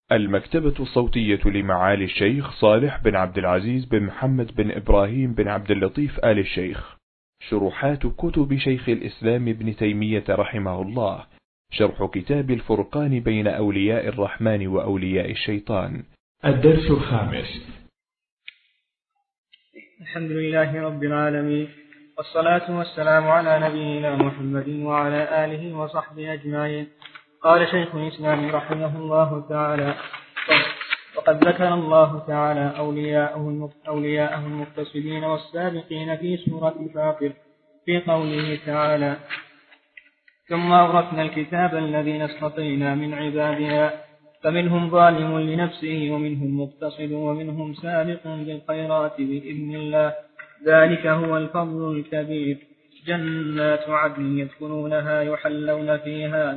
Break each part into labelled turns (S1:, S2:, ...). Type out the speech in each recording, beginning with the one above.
S1: المكتبة الصوتية لمعالي الشيخ صالح بن عبد العزيز بن محمد بن إبراهيم بن عبد اللطيف آل الشيخ. شروحات كتب شيخ الإسلام ابن تيمية رحمه الله. شرح كتاب الفرقان بين أولياء الرحمن وأولياء الشيطان. الدرس الخامس.
S2: الحمد لله رب العالمين، والصلاة والسلام على نبينا محمد وعلى آله وصحبه أجمعين. قال شيخ الإسلام رحمه الله تعالى: وقد ذكر الله تعالى أولياءه المقتصدين والسابقين في سورة فاطر في قوله تعالى: ثم أورثنا الكتاب الذين اصطفينا من عبادنا فمنهم ظالم لنفسه ومنهم مقتصد ومنهم سابق بالخيرات بإذن الله، ذلك هو الفضل الكبير. جنات عدن يدخلونها يحلون فيها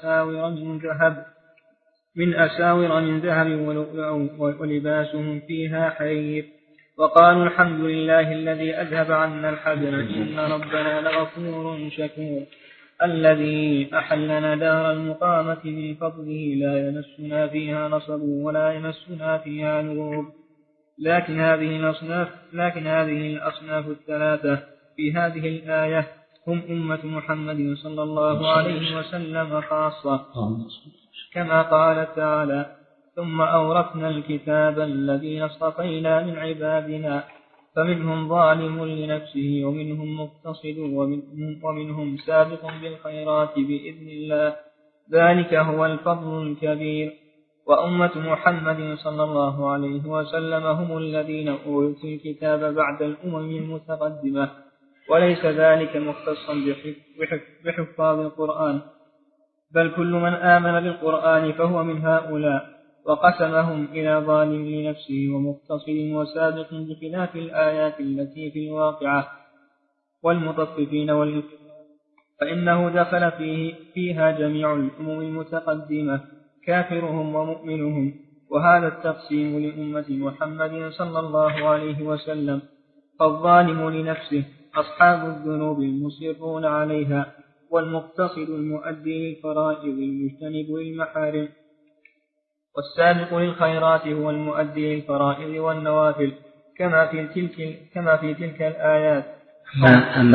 S2: من أساور من ذهب ولباسهم فيها حرير. وقالوا الحمد لله الذي أذهب عنا الحزن إن ربنا لغفور شكور، الذي أحلنا دار المقامة من فضله لا يمسنا فيها نصب ولا يمسنا فيها لغوب. لكن هذه الأصناف الثلاثة في هذه الآية هم أمة محمد صلى الله عليه وسلم خاصة، كما قال تعالى: ثم أورثنا الكتاب الذين اصطفينا من عبادنا فمنهم ظالم لنفسه ومنهم مقتصد ومنهم سابق بالخيرات بإذن الله، ذلك هو الفضل الكبير. وأمة محمد صلى الله عليه وسلم هم الذين أورثوا الكتاب بعد الأمم المتقدمة، وليس ذلك مختصا بحفاظ القرآن، بل كل من آمن بالقرآن فهو من هؤلاء. وقسمهم إلى ظالم لنفسه ومقتصد وسابق بخلاف الآيات التي في الواقعة والمطففين فإنه دخل فيها جميع الأمم المتقدمة كافرهم ومؤمنهم. وهذا التقسيم لأمة محمد صلى الله عليه وسلم. فالظالم لنفسه أصحاب الذنوب المصرون عليها، والمقتصد المؤدي للفرائض المجتنب للمحارم، والسابق للخيرات هو المؤدي للفرائض والنوافل كما في تلك الآيات.
S3: أما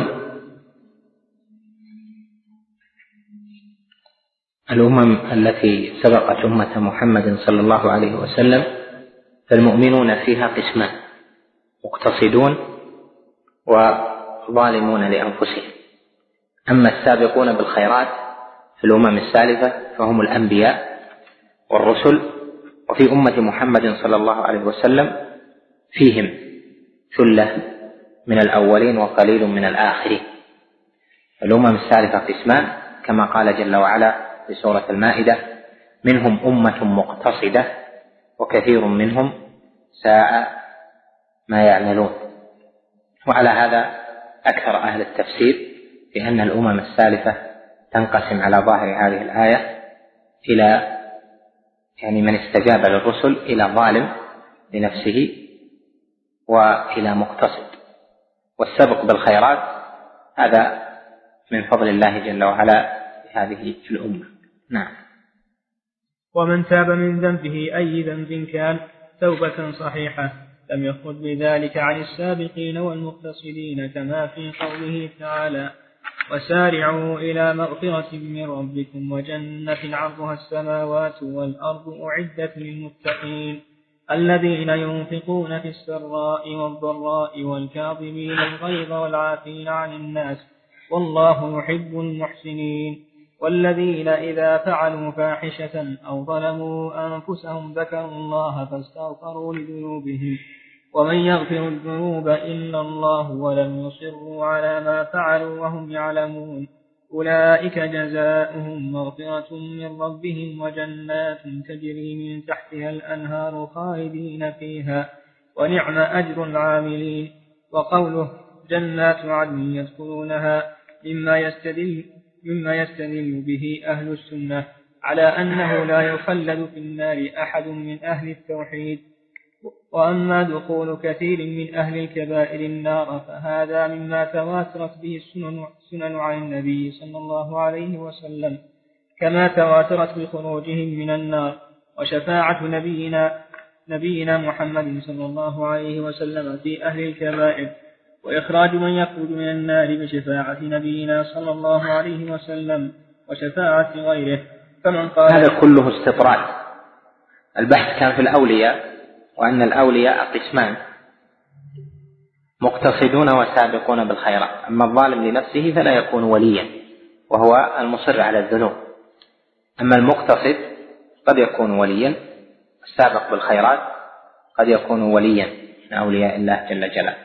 S3: الأمم التي سبقت أمة محمد صلى الله عليه وسلم فالمؤمنون فيها قسمان: مقتصدون وظالمون لأنفسهم. أما السابقون بالخيرات في الأمم السالفة فهم الأنبياء والرسل، وفي أمة محمد صلى الله عليه وسلم فيهم ثلة من الأولين وقليل من الآخرين. الأمم السالفة قسمان كما قال جل وعلا في سورة المائدة: منهم أمة مقتصدة وكثير منهم ساء ما يعملون. وعلى هذا أكثر أهل التفسير بأن الأمم السالفة تنقسم على ظاهر هذه الآية إلى من استجاب للرسل إلى ظالم لنفسه وإلى مقتصد. والسبق بالخيرات هذا من فضل الله جل وعلا هذه الأمة. نعم.
S2: ومن تاب من ذنبه أي ذنب كان توبة صحيحة لم يخرج بذلك عن السابقين والمقتصدين، كما في قوله تعالى: وسارعوا إلى مغفرة من ربكم وجنة عرضها السماوات والأرض أعدت للمتقين الذين ينفقون في السراء والضراء والكاظمين الغيظ والعافين عن الناس والله يحب المحسنين والذين إذا فعلوا فاحشة أو ظلموا أنفسهم ذكروا الله فاستغفروا لذنوبهم ومن يغفر الذنوب إلا الله ولم يصروا على ما فعلوا وهم يعلمون أولئك جزاؤهم مغفرة من ربهم وجنات تجري من تحتها الأنهار خالدين فيها ونعم أجر العاملين. وقوله جنات عدن يدخلونها مما يستدل به أهل السنة على أنه لا يخلد في النار أحد من أهل التوحيد. وأما دخول كثير من أهل الكبائر النار فهذا مما تواترت به السنن عن النبي صلى الله عليه وسلم، كما تواترت بخروجهم من النار. وشفاعة نبينا محمد صلى الله عليه وسلم في أهل الكبائر، وإخراج من يخرج من النار بشفاعة نبينا صلى الله عليه وسلم وشفاعة غيره. فمن قال
S3: هذا كله استطراد. البحث كان في الأولياء، وأن الأولياء قسمان: مقتصدون وسابقون بالخيرات. أما الظالم لنفسه فلا يكون وليا، وهو المصر على الذنوب. أما المقتصد قد يكون وليا، السابق بالخيرات قد يكون وليا من أولياء الله جل جلاله.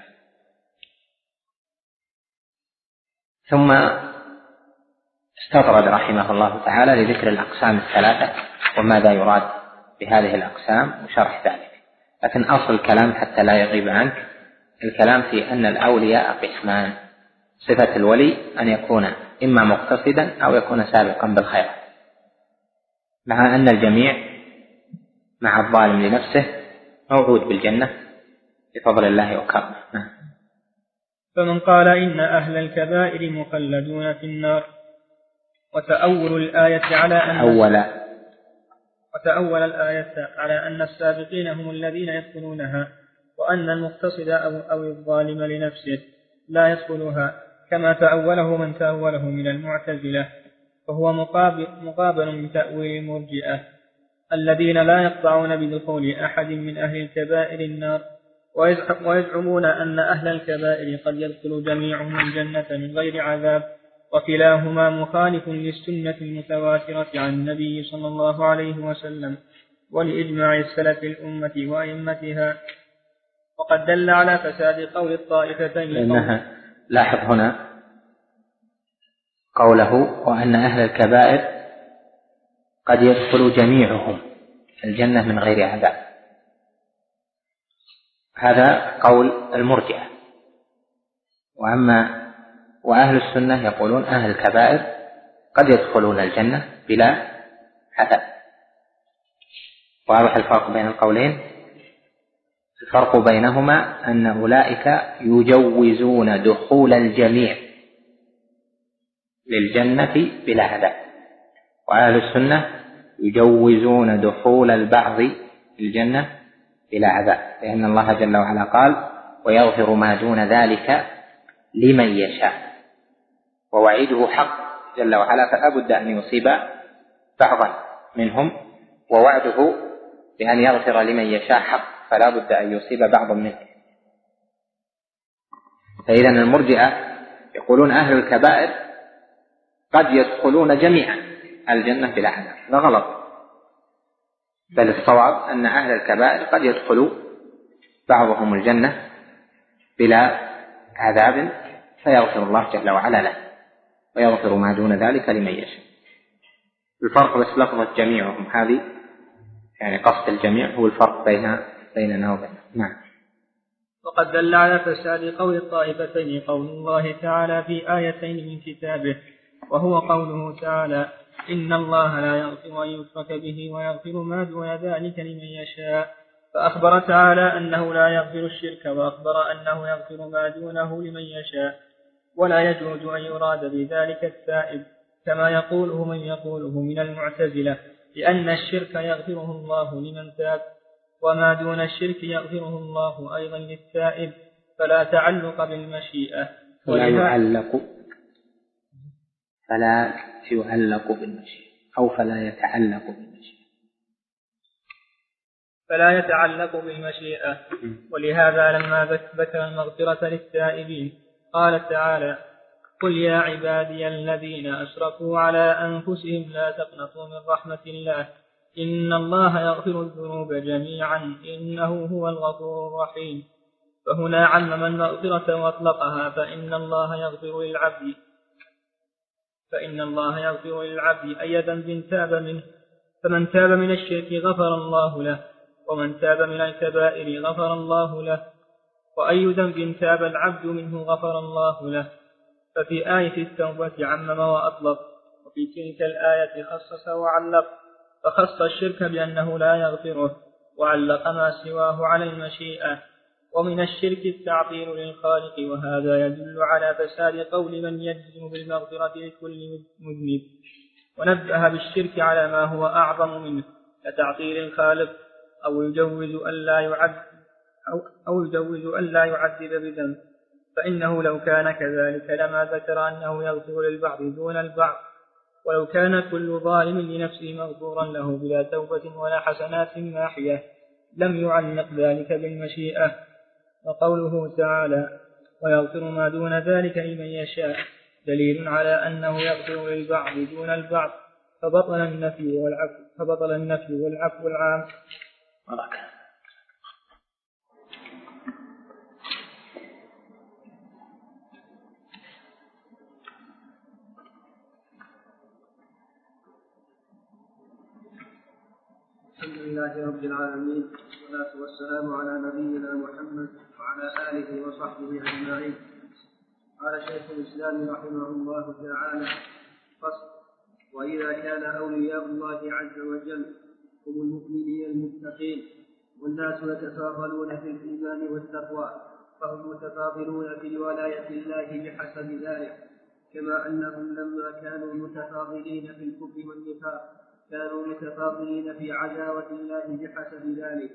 S3: ثم استطرد رحمه الله تعالى لذكر الأقسام الثلاثة وماذا يراد بهذه الأقسام وشرح ذلك. لكن أصل الكلام حتى لا يغيب عنك، الكلام في أن الأولياء قسمان: صفة الولي أن يكون إما مقتصدا أو يكون سابقا بالخير، مع أن الجميع مع الظالم لنفسه موعود بالجنة بفضل الله وكرمه.
S2: فمن قال إن أهل الكبائر مخلدون في النار، وتأول الآية على أن السابقين هم الذين يدخلونها، وأن المقتصد أو الظالم لنفسه لا يدخلها، كما تأوله من تأوله من المعتزلة، فهو مقابل بتأويل المرجئة الذين لا يقطعون بدخول أحد من أهل الكبائر النار، ويزعمون أن أهل الكبائر قد يدخل جميعهم الجنة من غير عذاب، وكلاهما مخالف للسنة المتواترة عن النبي صلى الله عليه وسلم ولإجماع السلف الأمة وأئمتها. وقد دل على فساد قول الطائفتين.
S3: لأنها لاحظ هنا قوله: وأن أهل الكبائر قد يدخل جميعهم الجنة من غير عذاب. هذا قول المرجئة. وأهل السنة يقولون أهل الكبائر قد يدخلون الجنة بلا عذاب. واضح الفرق بين القولين؟ الفرق بينهما أن أولئك يجوزون دخول الجميع للجنة بلا عذاب، وأهل السنة يجوزون دخول البعض للجنة بلا عذاب، لأن الله جل وعلا قال: ويغفر ما دون ذلك لمن يشاء. ووعيده حق جل وعلا، فلا بد أن يصيب بعضا منهم، ووعده بأن يغفر لمن يشاء حق، فلا بد أن يصيب بعضا منهم. فإذا المرجئة يقولون أهل الكبائر قد يدخلون جميعا الجنة بلا عذاب. لا غلط، بل الصواب أن أهل الكبائر قد يدخلوا بعضهم الجنة بلا عذاب، فيغفر الله جل وعلا له، ويغفر ما دون ذلك لمن يشاء. الفرق بس لفظة جميعهم هذه، يعني قصد الجميع هو الفرق بيننا وبينهم. نعم.
S2: وقد دل على فساد قول الطائفتين قول الله تعالى في آيتين من كتابه، وهو قوله تعالى: إن الله لا يغفر أن يشرك به ويغفر ما دون ذلك لمن يشاء، فأخبر تعالى أنه لا يغفر الشرك، وأخبر أنه يغفر ما دونه لمن يشاء، ولا يجوز أن يراد بذلك التائب كما يقوله من يقوله من المعتزلة، لأن الشرك يغفره الله لمن تاب، وما دون الشرك يغفره الله أيضا للتائب، فلا تعلق بالمشيئة.
S3: فلا يعلق بالمشيئة، أو فلا يتعلق بالمشيئة.
S2: فلا يتعلق بالمشيئة. ولهذا لما ذكر المغفرة للتائبين قال تعالى: قل يا عبادي الذين أشركوا على أنفسهم لا تقنطوا من رحمة الله إن الله يغفر الذنوب جميعا إنه هو الغفور الرحيم. فهنا عمم المغفرة وأطلقها، فإن الله يغفر للعبد أي ذنب تاب منه، فمن تاب من الشرك غفر الله له، ومن تاب من الكبائر غفر الله له، وأي ذنب تاب العبد منه غفر الله له. ففي آية التوبة عمم وأطلق، وفي تلك الآية خصص وعلق، فخص الشرك بأنه لا يغفره، وعلق ما سواه على المشيئة. ومن الشرك التعطيل للخالق، وهذا يدل على فساد قول من يجزم بالمغفرة لكل مذنب، ونبه بالشرك على ما هو أعظم منه، كتعطيل الخالق أو يجوز أن لا يعذب بذنب، فإنه لو كان كذلك لما ذكر أنه يغفر للبعض دون البعض، ولو كان كل ظالم لنفسه مغفورا له بلا توبة ولا حسنات ماحية لم يعلق ذلك بالمشيئة. وقوله تعالى ويغفر ما دون ذلك لمن يشاء دليل على أنه يغفر للبعض دون البعض، فبطل النفي والعفو العام.
S4: الحمد لله رب العالمين، والصلاة والسلام على نبينا محمد وعلى آله وصحبه أجمعين. قال شيخ الإسلام رحمه الله تعالى: فصل: وإذا كان أولياء الله عز وجل هم المؤمنين المتقين، والناس يتفاضلون في الإيمان والتقوى، فهم متفاضلون في ولاية الله بحسب ذلك، كما أنهم لما كانوا متفاضلين في الكفر والنفاق كانوا متفاضلين في عداوة الله بحسب ذلك.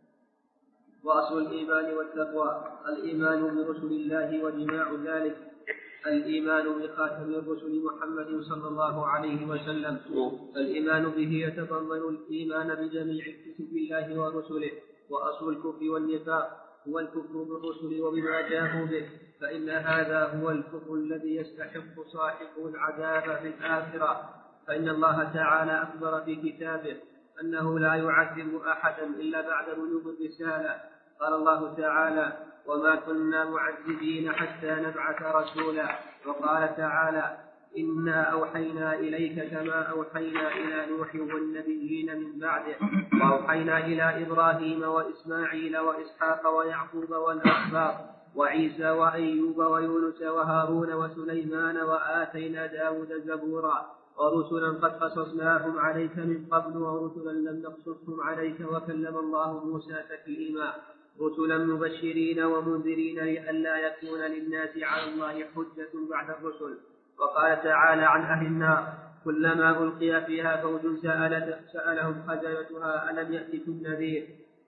S4: وأصل الإيمان والتقوى الإيمان برسل الله، وجماع ذلك الإيمان بخاتم الرسل محمد صلى الله عليه وسلم. فالإيمان به يتضمن الإيمان بجميع كتب الله ورسله. وأصل الكفر والنفاق هو الكفر بالرسل وبما جاءوا به، فإن هذا هو الكفر الذي يستحق صاحبه العذاب في الآخرة. فإن الله تعالى أخبر في كتابه أنه لا يعذب أحدا إلا بعد بلوغ الرسالة. قال الله تعالى: وما كنا معذبين حتى نبعث رسولا. وقال تعالى: إنا أوحينا إليك كما أوحينا إلى نوح والنبيين من بعده، وأوحينا إلى إبراهيم وإسماعيل وإسحاق ويعقوب والأسباط وعيسى وأيوب ويونس وهارون وسليمان، وآتينا داود زبورا، ورسلا قد قصصناهم عليك من قبل، ورسلا لم نقصصهم عليك، وكلم الله موسى تكليما، رسلا مبشرين ومنذرين لئلا يكون للناس على الله حجة بعد الرسل. وقال تعالى عن أهل النار: كلما ألقي فيها فوج سألهم خزنتها ألم يأتكم نذير؟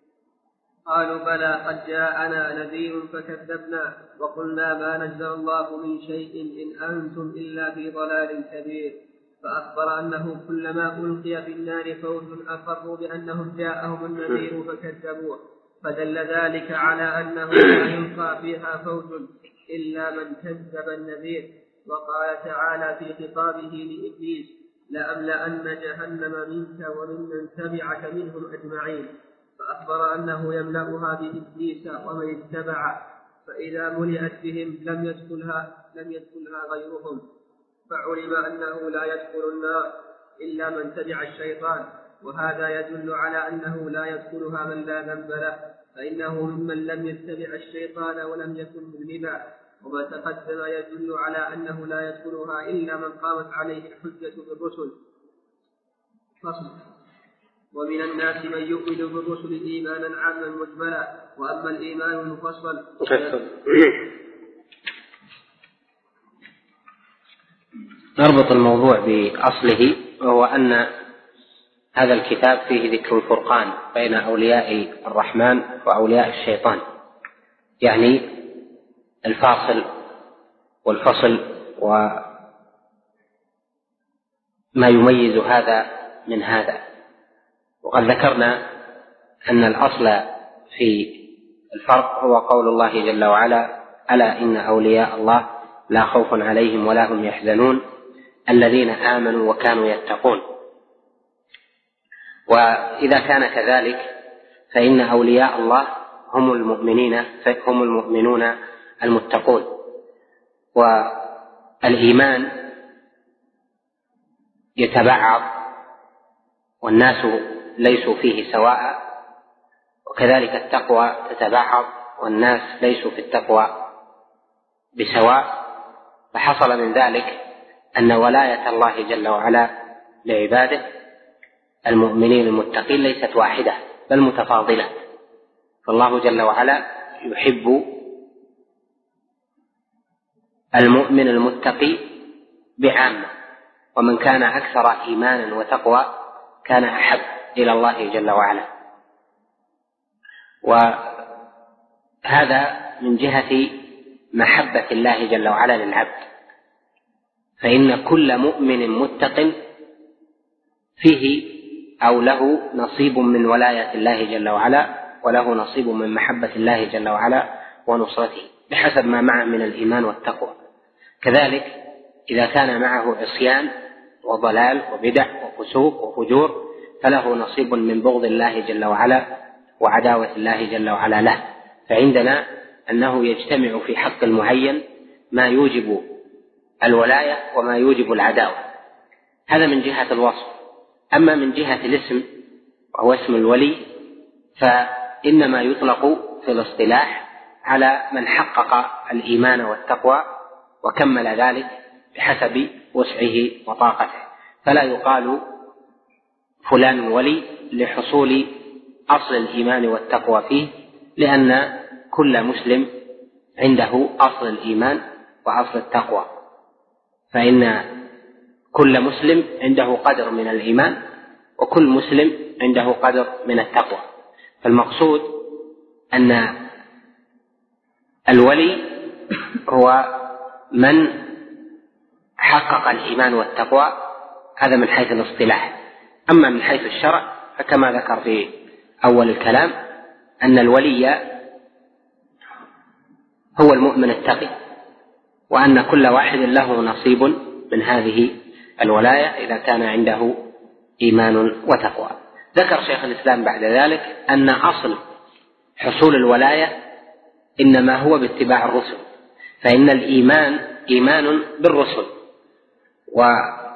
S4: قالوا بلى قد جاءنا نذير فكذبنا وقلنا ما نزل الله من شيء إن أنتم إلا في ضلال كبير. فأخبر أنه كلما ألقي في النار فوج أقروا بأنهم جاءهم النذير فكذبوه، فدل ذلك على أنه لا يلقى فيها فوج إلا من كذب النذير. وقال تعالى في خطابه لإبليس: لأملأن جهنم منك وممن تبعك منهم أجمعين. فأخبر أنه يملأها بإبليس ومن اتبعه، فإذا ملئت بهم لم يدخلها غيرهم. فعلم أنه لا يدخل النار إلا من تبع الشيطان، وهذا يدل على أنه لا يدخلها من لا ذنب له، فإنه ممن لم يتبع الشيطان ولم يكن مذنبا. وما تقدم يدل على أنه لا يدخلها إلا من قامت عليه الحجة بالرسل. فصل: ومن الناس من يؤمن بالرسل إيمانا عاما مجملا، وأما الإيمان المفصل
S3: نربط الموضوع بأصله، وهو أن هذا الكتاب فيه ذكر الفرقان بين أولياء الرحمن وأولياء الشيطان، يعني الفاصل والفصل وما يميز هذا من هذا. وقد ذكرنا أن الأصل في الفرق هو قول الله جل وعلا: ألا إن أولياء الله لا خوف عليهم ولا هم يحزنون الذين آمنوا وكانوا يتقون. وإذا كان كذلك فإن أولياء الله هم المؤمنون المتقون. والإيمان يتبعض والناس ليسوا فيه سواء، وكذلك التقوى تتبعض والناس ليسوا في التقوى بسواء. فحصل من ذلك أن ولاية الله جل وعلا لعباده المؤمنين المتقين ليست واحدة بل متفاضلة. فالله جل وعلا يحب المؤمن المتقي بعامة، ومن كان أكثر إيمانا وتقوى كان أحب إلى الله جل وعلا. وهذا من جهة محبة الله جل وعلا للعبد، فإن كل مؤمن متق فيه أو له نصيب من ولاية الله جل وعلا، وله نصيب من محبة الله جل وعلا ونصرته بحسب ما معه من الإيمان والتقوى. كذلك إذا كان معه عصيان وضلال وبدع وفسوق وفجور فله نصيب من بغض الله جل وعلا وعداوة الله جل وعلا له. فعندنا أنه يجتمع في حق المعين ما يوجب الولاية وما يوجب العداوة. هذا من جهة الوصف. أما من جهة الاسم وهو اسم الولي فإنما يطلق في الاصطلاح على من حقق الإيمان والتقوى وكمل ذلك بحسب وسعه وطاقته، فلا يقال فلان ولي لحصول أصل الإيمان والتقوى فيه، لأن كل مسلم عنده أصل الإيمان وأصل التقوى، فإن كل مسلم عنده قدر من الإيمان وكل مسلم عنده قدر من التقوى. فالمقصود أن الولي هو من حقق الإيمان والتقوى، هذا من حيث الاصطلاح. أما من حيث الشرع فكما ذكر في أول الكلام أن الولي هو المؤمن التقي، وأن كل واحد له نصيب من هذه الولاية إذا كان عنده إيمان وتقوى. ذكر شيخ الإسلام بعد ذلك أن أصل حصول الولاية إنما هو باتباع الرسل، فإن الإيمان إيمان بالرسل وما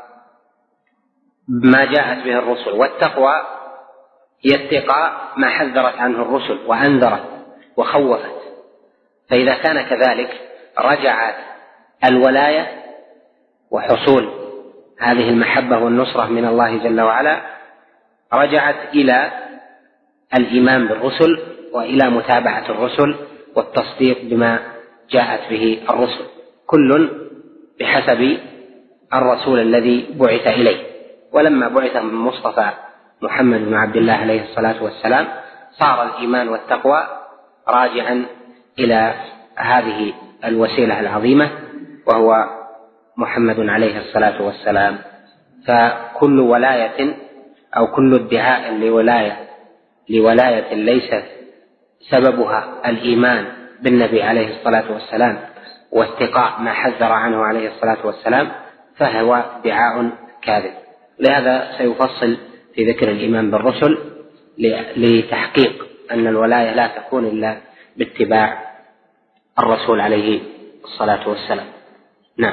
S3: جاءت به الرسل، والتقوى هي اتقاء ما حذرت عنه الرسل وأنذرت وخوفت. فإذا كان كذلك رجعت الولاية وحصول هذه المحبة والنصرة من الله جل وعلا رجعت إلى الإيمان بالرسل وإلى متابعة الرسل والتصديق بما جاءت به الرسل، كل بحسب الرسول الذي بعث إليه. ولما بعث المصطفى محمد بن عبد الله عليه الصلاة والسلام صار الإيمان والتقوى راجعا إلى هذه الوسيلة العظيمة وهو محمد عليه الصلاة والسلام. فكل ولاية أو كل ادعاء لولاية ليست سببها الإيمان بالنبي عليه الصلاة والسلام واتقاء ما حذر عنه عليه الصلاة والسلام فهو ادعاء كاذب. لهذا سيفصل في ذكر الإيمان بالرسل لتحقيق أن الولاية لا تكون إلا باتباع الرسول عليه الصلاة والسلام. نعم.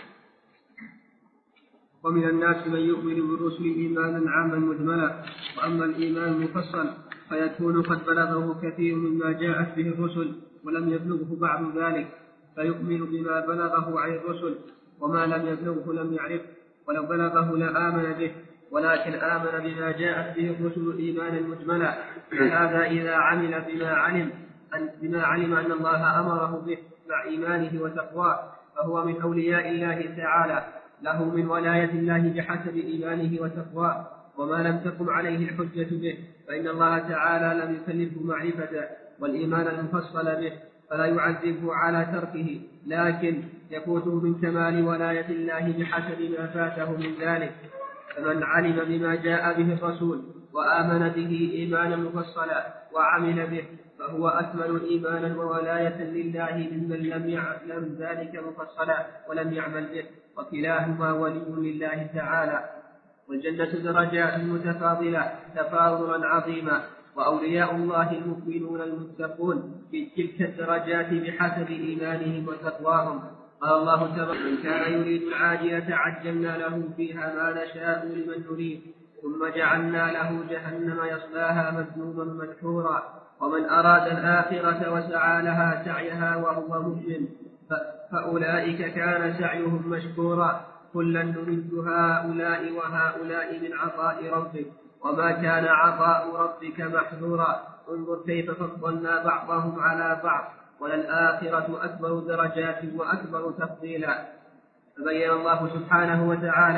S4: ومن الناس من يؤمن بالرسل إيمانا عاما مجملا، وأما الإيمان المفصل فيكون قد بلغه كثير مما جاءت به الرسل ولم يبلغه بعض ذلك، فيؤمن بما بلغه عن الرسل، وما لم يبلغه لم يعرف، ولو بلغه لآمن به، ولكن آمن بما جاءت به الرسل إيمانا مجملا. هذا إذا عمل بما علم أن الله أمره به مع إيمانه وتقواه، فهو من أولياء الله تعالى، له من ولاية الله بحسب إيمانه وتقواه. وما لم تقم عليه الحجة به فإن الله تعالى لم يكلفه معرفة والإيمان المفصل به، فلا يعذبه على تركه، لكن يفوته من كمال ولاية الله بحسب ما فاته من ذلك. فمن علم بما جاء به الرسول وآمن به إيمانا مفصلا وعمل به فهو أكمل إيمانا وولاية لله ممن لم يعلم ذلك مفصلا ولم يعمل به، وكلاهما ولي لله تعالى. والجنة درجات متفاضلة تفاضلا عظيما، وأولياء الله المؤمنون المتقون في تلك الدرجات بحسب إيمانهم وتقواهم. قال الله تبارك: من كان يريد العاجلة عجلنا له فيها ما نشاء لمن نريد ثم جعلنا له جهنم يصلاها مذموما مدحورا. ومن أراد الآخرة وسعى لها سعيها وهو مؤمن فأولئك كان سعيهم مشكورا. كلا نمد هؤلاء وهؤلاء من عطاء ربك وما كان عطاء ربك محظورا. انظر كيف فضلنا بعضهم على بعض وللآخرة أكبر درجات وأكبر تفضيلا. فبين الله سبحانه وتعالى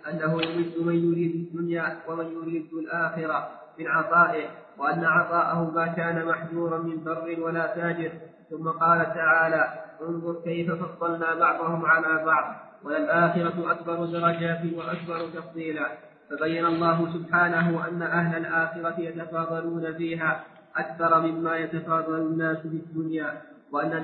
S4: أنه يمد من يريد الدنيا ومن يريد الآخرة من عطائه، وأن عطاءه ما كان محجورا من بر ولا فاجر. ثم قال تعالى: انظر كيف فضلنا بعضهم على بعض وللآخرة أكبر درجات وأكبر تفضيلا. فبين الله سبحانه أن أهل الآخرة يتفاضلون فيها أكثر مما يتفاضل الناس في الدنيا، وأن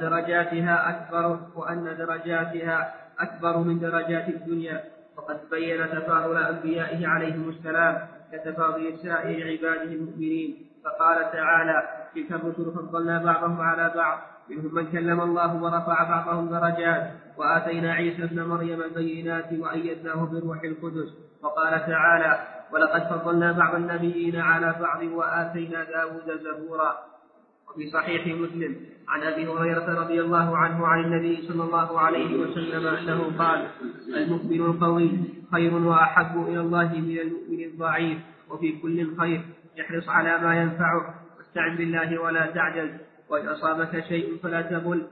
S4: درجاتها أكبر من درجات الدنيا. وقد بين تفاضل أنبيائه عليهم السلام كتفاضل سائر عباده المؤمنين، فقال تعالى: تلك الرسل فضلنا بعضهم على بعض منهم من كلم الله ورفع بعضهم درجات وآتينا عيسى ابن مريم البينات وأيدناه بالروح القدس. وقال تعالى: ولقد فضلنا بعض النبيين على بعض وآتينا داود زبورا. وفي صحيح مسلم عن أبي هريرة رضي الله عنه عن النبي صلى الله عليه وسلم أنه قال: المؤمن القوي خير وأحب إلى الله من المؤمن الضعيف، وفي كل خير، يحرص على ما ينفعه، واستعن بالله ولا تعجل، وإن أصابك شيء فلا تقل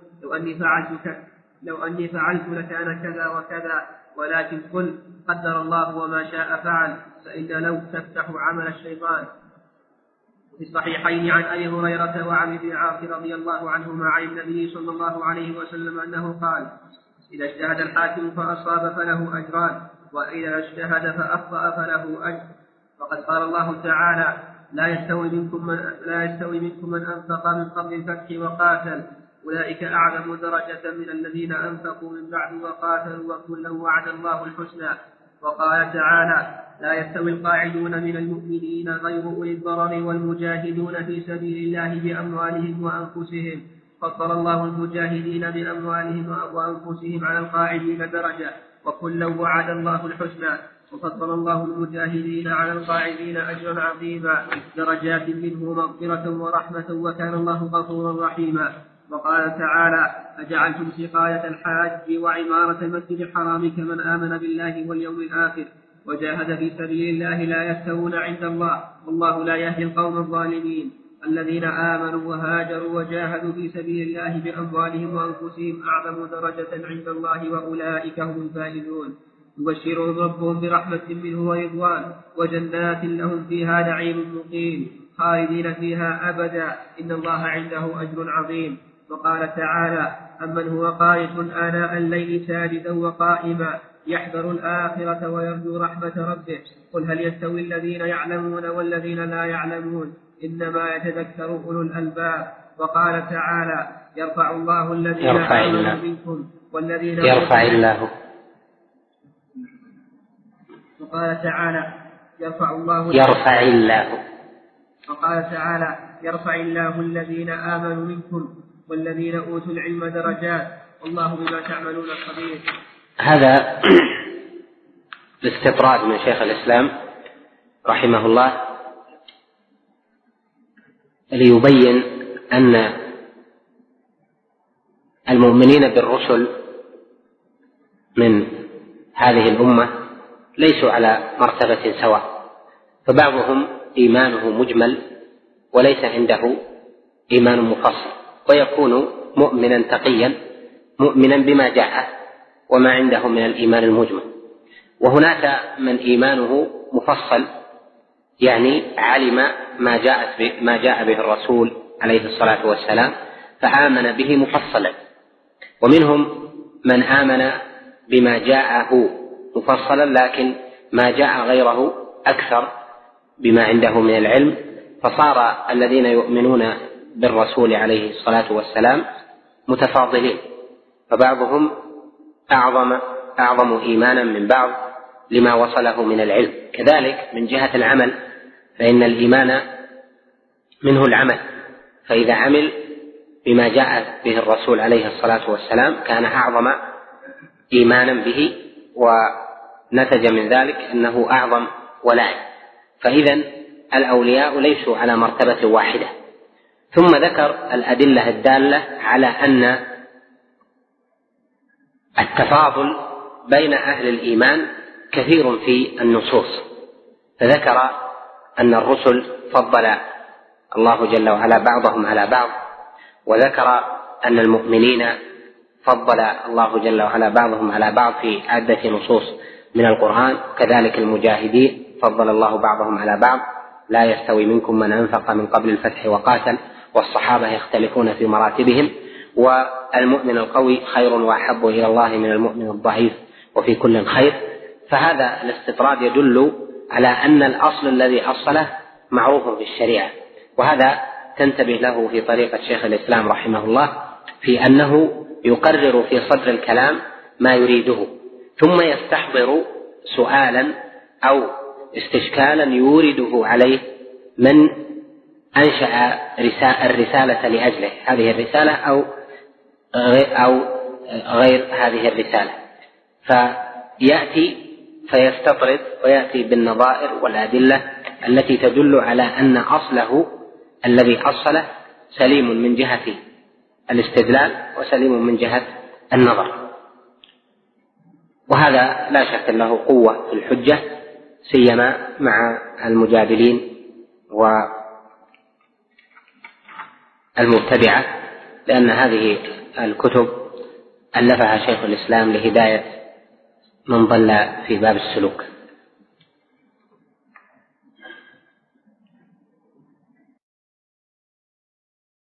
S4: لو أني فعلت لكان كذا وكذا، ولكن قل قدر الله وما شاء فعل، فإن لو تفتح عمل الشيطان. في الصحيحين عن أبي هريرة وعن ابن عاص رضي الله عنهما عن النبي صلى الله عليه وسلم أنه قال: إذا اجتهد الحاكم فأصاب فله أجران، وإذا اجتهد فأخطأ فله أجر. وقد قال الله تعالى: لا يستوي منكم من أنفق من قبل الفتح وقاتل، أولئك أعظم درجة من الذين أنفقوا من بعد وقاتلوا، وكلا وعد الله الحسنى. وقال تعالى: لا يستوي القاعدون من المؤمنين غير أولي الضرر والمجاهدون في سبيل الله بأموالهم وأنفسهم، فضل الله المجاهدين بأموالهم وأنفسهم على القاعدين درجة، وكلا وعد الله الحسنى. وفضل الله المجاهدين على القاعدين أجرا عظيما، درجات منه مغفرة ورحمة، وكان الله غفورا رحيما. وقال تعالى: أجعلتم سقاية الحاج وعمارة المسجد الحرام كمن آمن بالله واليوم الآخر وجاهد في سبيل الله لا يستوون عند الله، والله لا يهدي القوم الظالمين. الذين آمنوا وهاجروا وجاهدوا في سبيل الله بأموالهم وأنفسهم أعظم درجة عند الله، وأولئك هم الفائزون. يبشرهم ربهم برحمة منه ورضوان وجنات لهم فيها نعيم مقيم خالدين فيها أبدا، إن الله عنده أجر عظيم. وقال تعالى: أمن هو قانت آناء الليل ساجدا وقائما يحذر الآخرة ويرجو رحمة ربه، قل هل يستوي الذين يعلمون والذين لا يعلمون، إنما يتذكر أولو الألباب. وقال تعالى: يرفع الله الذين آمنوا منكم والذين وقال تعالى: يرفع الله الذين آمنوا منكم والذين أوتوا العلم درجات، والله بما تعملون خبير.
S3: هذا الاستطراد من شيخ الإسلام رحمه الله ليبين أن المؤمنين بالرسل من هذه الأمة ليسوا على مرتبة سواء، فبعضهم إيمانه مجمل وليس عنده إيمان مفصل، ويكون مؤمنا تقيا مؤمنا بما جاء وما عنده من الإيمان المجمل. وهناك من إيمانه مفصل، يعني علم ما جاء به الرسول عليه الصلاة والسلام فآمن به مفصلا، ومنهم من آمن بما جاءه مفصلا لكن ما جاء غيره أكثر بما عنده من العلم، فصار الذين يؤمنون بالرسول عليه الصلاة والسلام متفاضلين، فبعضهم أعظم إيمانا من بعض لما وصله من العلم. كذلك من جهة العمل، فإن الإيمان منه العمل، فإذا عمل بما جاء به الرسول عليه الصلاة والسلام كان أعظم إيمانا به، ونتج من ذلك أنه أعظم ولاء. فإذن الأولياء ليسوا على مرتبة واحدة. ثم ذكر الأدلة الدالة على أن التفاضل بين أهل الإيمان كثير في النصوص، فذكر أن الرسل فضل الله جل وعلا بعضهم على بعض، وذكر أن المؤمنين فضل الله جل وعلا بعضهم على بعض في عدة نصوص من القرآن. كذلك المجاهدين فضل الله بعضهم على بعض: لا يستوي منكم من أنفق من قبل الفتح وقاتل، والصحابة يختلفون في مراتبهم، والمؤمن القوي خير وأحب إلى الله من المؤمن الضعيف، وفي كل خير. فهذا الاستطراد يدل على أن الأصل الذي أصله معروف في الشريعة، وهذا تنتبه له في طريقة شيخ الإسلام رحمه الله في أنه يقرر في صدر الكلام ما يريده، ثم يستحضر سؤالا أو استشكالا يورده عليه من أنشأ الرسالة لأجله، هذه الرسالة أو غير هذه الرسالة، فيأتي فيستطرد ويأتي بالنظائر والأدلة التي تدل على أن أصله الذي أصله سليم من جهة الاستدلال وسليم من جهة النظر. وهذا لا شك له قوة في الحجة، سيما مع المجادلين والمبتدعة، لأن هذه الكتب ألفها شيخ الإسلام لهداية من ضل في باب السلوك.